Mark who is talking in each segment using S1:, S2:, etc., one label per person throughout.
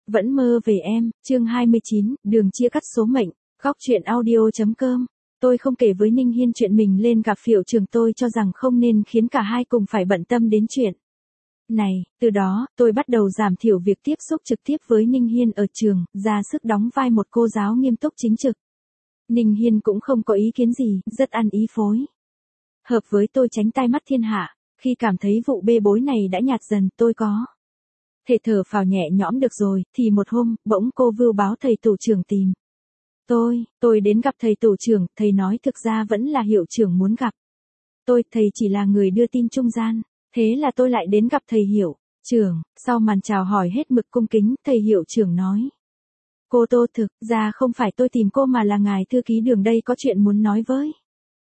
S1: Vẫn mơ về em, chương 29, đường chia cắt số mệnh, góc truyện audio.com. Tôi không kể với Ninh Hiên chuyện mình lên gặp Hiệu Trưởng, tôi cho rằng không nên khiến cả hai cùng phải bận tâm đến chuyện này. Từ đó, tôi bắt đầu giảm thiểu việc tiếp xúc trực tiếp với Ninh Hiên ở trường, ra sức đóng vai một cô giáo nghiêm túc chính trực. Ninh Hiên cũng không có ý kiến gì, rất ăn ý phối hợp với tôi tránh tai mắt thiên hạ. Khi cảm thấy vụ bê bối này đã nhạt dần, tôi có thể thở phào nhẹ nhõm được rồi, thì một hôm, bỗng cô Vưu báo thầy tổ trưởng tìm tôi đến gặp thầy tổ trưởng, thầy nói thực ra vẫn là Hiệu Trưởng muốn gặp tôi, thầy chỉ là người đưa tin trung gian. Thế là tôi lại đến gặp thầy Hiệu Trưởng. Sau màn chào hỏi hết mực cung kính, thầy Hiệu Trưởng nói: Cô Tô, thực ra không phải tôi tìm cô mà là ngài thư ký Đường đây có chuyện muốn nói với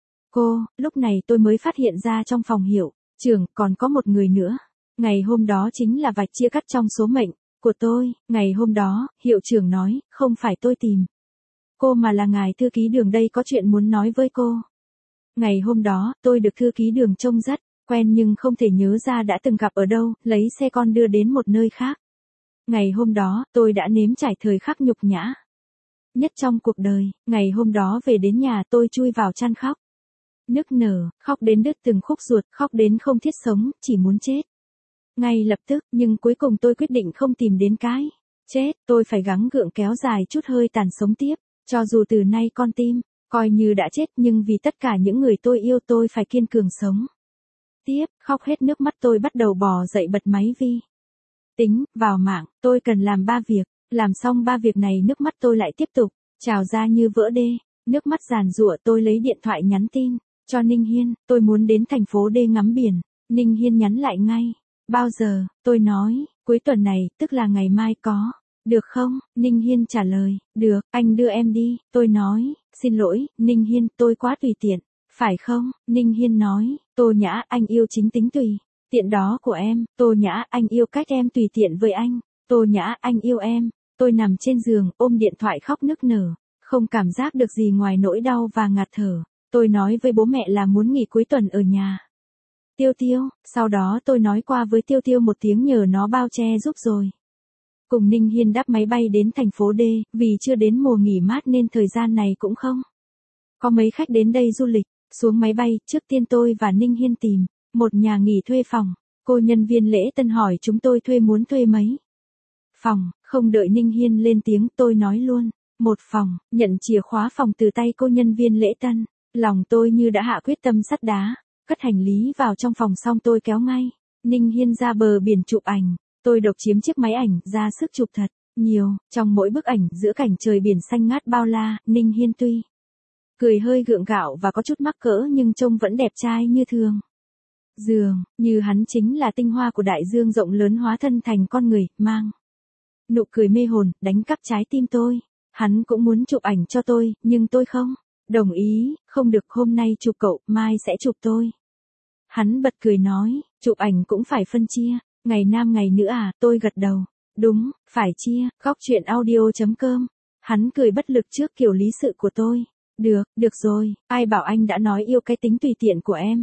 S1: cô. Lúc này tôi mới phát hiện ra trong phòng Hiệu Trưởng còn có một người nữa. Ngày hôm đó chính là vạch chia cắt trong số mệnh của tôi. Ngày hôm đó, Hiệu Trưởng nói, không phải tôi tìm cô mà là ngài thư ký Đường đây có chuyện muốn nói với cô. Ngày hôm đó, tôi được thư ký Đường trông rất quen nhưng không thể nhớ ra đã từng gặp ở đâu, lấy xe con đưa đến một nơi khác. Ngày hôm đó, tôi đã nếm trải thời khắc nhục nhã nhất trong cuộc đời. Ngày hôm đó về đến nhà, tôi chui vào chăn khóc nức nở, khóc đến đứt từng khúc ruột, khóc đến không thiết sống, chỉ muốn chết ngay lập tức. Nhưng cuối cùng tôi quyết định không tìm đến cái chết, tôi phải gắng gượng kéo dài chút hơi tàn sống tiếp. Cho dù từ nay con tim coi như đã chết, nhưng vì tất cả những người tôi yêu, tôi phải kiên cường sống tiếp. Khóc hết nước mắt, tôi bắt đầu bò dậy bật máy vi tính vào mạng. Tôi cần làm 3 việc. Làm xong 3 việc này, nước mắt tôi lại tiếp tục trào ra như vỡ đê. Nước mắt giàn giụa, tôi lấy điện thoại nhắn tin cho Ninh Hiên: tôi muốn đến thành phố D ngắm biển. Ninh Hiên nhắn lại ngay: bao giờ? Tôi nói: cuối tuần này, tức là ngày mai, có được không? Ninh Hiên trả lời: được, anh đưa em đi. Tôi nói: xin lỗi, Ninh Hiên, tôi quá tùy tiện, phải không? Ninh Hiên nói: Tô Nhã, anh yêu chính tính tùy tiện đó của em. Tô Nhã, anh yêu cách em tùy tiện với anh. Tô Nhã, anh yêu em. Tôi nằm trên giường, ôm điện thoại khóc nức nở, không cảm giác được gì ngoài nỗi đau và ngạt thở. Tôi nói với bố mẹ là muốn nghỉ cuối tuần ở nhà Tiêu Tiêu. Sau đó tôi nói qua với Tiêu Tiêu một tiếng nhờ nó bao che giúp rồi cùng Ninh Hiên đáp máy bay đến thành phố D. Vì chưa đến mùa nghỉ mát nên thời gian này cũng không có mấy khách đến đây du lịch. Xuống máy bay, trước tiên tôi và Ninh Hiên tìm một nhà nghỉ thuê phòng. Cô nhân viên lễ tân hỏi chúng tôi muốn thuê mấy phòng. Không đợi Ninh Hiên lên tiếng, tôi nói luôn: một phòng. Nhận chìa khóa phòng từ tay cô nhân viên lễ tân, lòng tôi như đã hạ quyết tâm sắt đá. Cất hành lý vào trong phòng xong, tôi kéo ngay Ninh Hiên ra bờ biển chụp ảnh. Tôi độc chiếm chiếc máy ảnh, ra sức chụp thật nhiều. Trong mỗi bức ảnh, giữa cảnh trời biển xanh ngát bao la, Ninh Hiên tuy cười hơi gượng gạo và có chút mắc cỡ nhưng trông vẫn đẹp trai như thường. Dường như hắn chính là tinh hoa của đại dương rộng lớn hóa thân thành con người, mang nụ cười mê hồn, đánh cắp trái tim tôi. Hắn cũng muốn chụp ảnh cho tôi, nhưng tôi không đồng ý. Không được, hôm nay chụp cậu, mai sẽ chụp tôi. Hắn bật cười nói: chụp ảnh cũng phải phân chia, ngày nam ngày nữ à? Tôi gật đầu: đúng, phải chia. Góc truyện audio.com. Hắn cười bất lực trước kiểu lý sự của tôi. Được rồi, ai bảo anh đã nói yêu cái tính tùy tiện của em.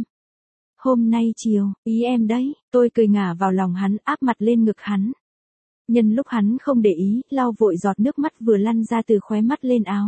S1: Hôm nay chiều, ý em đấy. Tôi cười ngả vào lòng hắn, áp mặt lên ngực hắn. Nhân lúc hắn không để ý, lau vội giọt nước mắt vừa lăn ra từ khóe mắt lên áo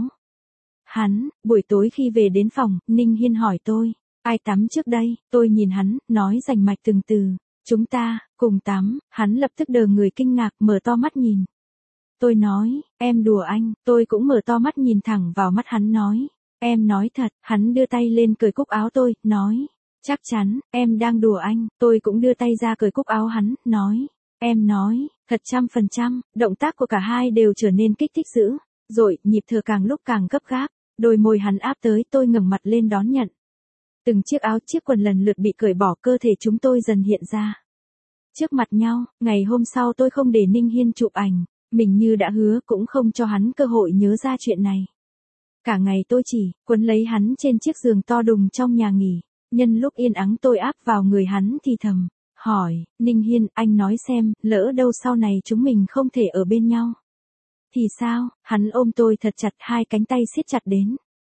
S1: hắn. Buổi tối khi về đến phòng, Ninh Hiên hỏi tôi: ai tắm trước đây? Tôi nhìn hắn, nói rành mạch từng từ: chúng ta cùng tắm. Hắn lập tức đờ người kinh ngạc, mở to mắt nhìn tôi, nói: em đùa anh? Tôi cũng mở to mắt nhìn thẳng vào mắt hắn, nói: em nói thật. Hắn đưa tay lên cởi cúc áo tôi, nói: chắc chắn, em đang đùa anh. Tôi cũng đưa tay ra cởi cúc áo hắn, nói: em nói thật 100%. Động tác của cả hai đều trở nên kích thích dữ dội, nhịp thở càng lúc càng gấp gáp. Đôi môi hắn áp tới, tôi ngẩng mặt lên đón nhận. Từng chiếc áo chiếc quần lần lượt bị cởi bỏ, cơ thể chúng tôi dần hiện ra trước mặt nhau. Ngày hôm sau tôi không để Ninh Hiên chụp ảnh, mình như đã hứa, cũng không cho hắn cơ hội nhớ ra chuyện này. Cả ngày tôi chỉ quấn lấy hắn trên chiếc giường to đùng trong nhà nghỉ. Nhân lúc yên ắng, tôi áp vào người hắn thì thầm hỏi: Ninh Hiên, anh nói xem, lỡ đâu sau này chúng mình không thể ở bên nhau thì sao? Hắn ôm tôi thật chặt, hai cánh tay siết chặt đến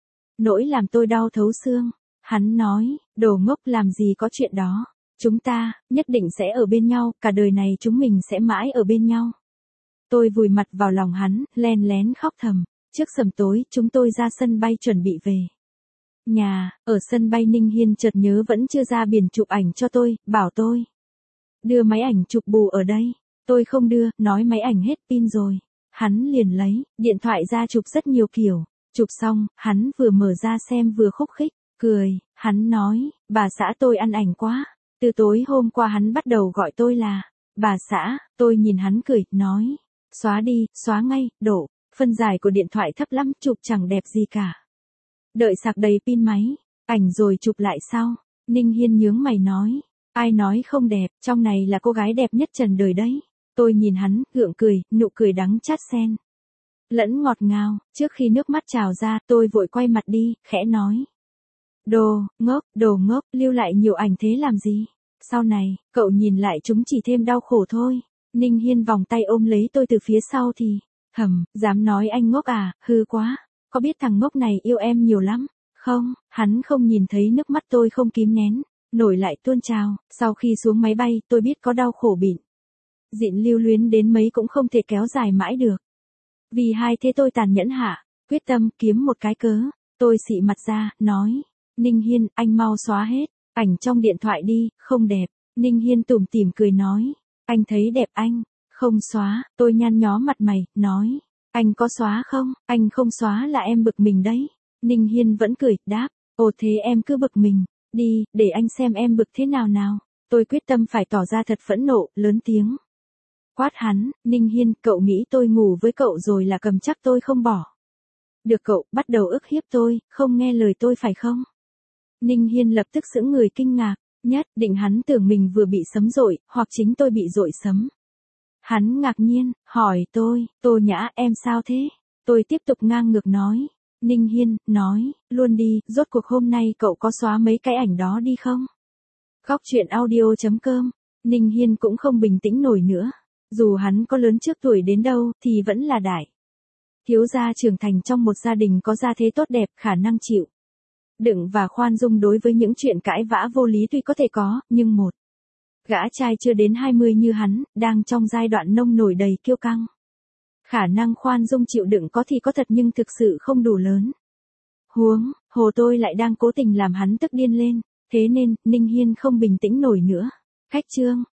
S1: nỗi làm tôi đau thấu xương. Hắn nói: đồ ngốc, làm gì có chuyện đó. Chúng ta nhất định sẽ ở bên nhau, cả đời này chúng mình sẽ mãi ở bên nhau. Tôi vùi mặt vào lòng hắn, len lén khóc thầm. Trước sầm tối, chúng tôi ra sân bay chuẩn bị về nhà. Ở sân bay Ninh Hiên chợt nhớ vẫn chưa ra biển chụp ảnh cho tôi, bảo tôi đưa máy ảnh chụp bù ở đây. Tôi không đưa, nói máy ảnh hết pin rồi. Hắn liền lấy điện thoại ra chụp rất nhiều kiểu. Chụp xong, hắn vừa mở ra xem vừa khúc khích, cười. Hắn nói, bà xã tôi ăn ảnh quá. Từ tối hôm qua hắn bắt đầu gọi tôi là bà xã. Tôi nhìn hắn cười, nói, xóa đi, xóa ngay, đổ. Phân giải của điện thoại thấp lắm, chụp chẳng đẹp gì cả. Đợi sạc đầy pin máy, ảnh rồi chụp lại sau. Ninh Hiên nhướng mày nói, ai nói không đẹp, trong này là cô gái đẹp nhất trần đời đấy. Tôi nhìn hắn, gượng cười, nụ cười đắng chát xen lẫn ngọt ngào. Trước khi nước mắt trào ra, tôi vội quay mặt đi, khẽ nói, đồ ngốc, lưu lại nhiều ảnh thế làm gì? Sau này, cậu nhìn lại chúng chỉ thêm đau khổ thôi. Ninh Hiên vòng tay ôm lấy tôi từ phía sau thì thầm, dám nói anh ngốc à, hư quá. Có biết thằng ngốc này yêu em nhiều lắm, không? Hắn không nhìn thấy nước mắt tôi không kìm nén, nổi lại tuôn trào. Sau khi xuống máy bay, tôi biết có đau khổ bịn dịn lưu luyến đến mấy cũng không thể kéo dài mãi được. Vì hai thế tôi tàn nhẫn hạ, quyết tâm kiếm một cái cớ. Tôi xị mặt ra, nói, Ninh Hiên, anh mau xóa hết ảnh trong điện thoại đi, không đẹp. Ninh Hiên tủm tỉm cười nói, anh thấy đẹp anh không xóa. Tôi nhăn nhó mặt mày, nói, anh có xóa không? Anh không xóa là em bực mình đấy. Ninh Hiên vẫn cười, đáp, ồ thế em cứ bực mình đi, để anh xem em bực thế nào nào. Tôi quyết tâm phải tỏ ra thật phẫn nộ, lớn tiếng quát hắn, Ninh Hiên, cậu nghĩ tôi ngủ với cậu rồi là cầm chắc tôi không bỏ được cậu, bắt đầu ức hiếp tôi, không nghe lời tôi phải không? Ninh Hiên lập tức sững người kinh ngạc, nhất định hắn tưởng mình vừa bị sấm dội, hoặc chính tôi bị dội sấm. Hắn ngạc nhiên, hỏi tôi, Tô Nhã em sao thế? Tôi tiếp tục ngang ngược nói. Ninh Hiên, nói, luôn đi, rốt cuộc hôm nay cậu có xóa mấy cái ảnh đó đi không? Góc chuyện audio.com. Ninh Hiên cũng không bình tĩnh nổi nữa. Dù hắn có lớn trước tuổi đến đâu, thì vẫn là đại thiếu gia trưởng thành trong một gia đình có gia thế tốt đẹp, khả năng chịu đựng và khoan dung đối với những chuyện cãi vã vô lý tuy có thể có, nhưng một gã trai chưa đến 20 như hắn, đang trong giai đoạn nông nổi đầy kiêu căng. Khả năng khoan dung chịu đựng có thì có thật nhưng thực sự không đủ lớn. Huống hồ tôi lại đang cố tình làm hắn tức điên lên, thế nên, Ninh Hiên không bình tĩnh nổi nữa. Khách trương.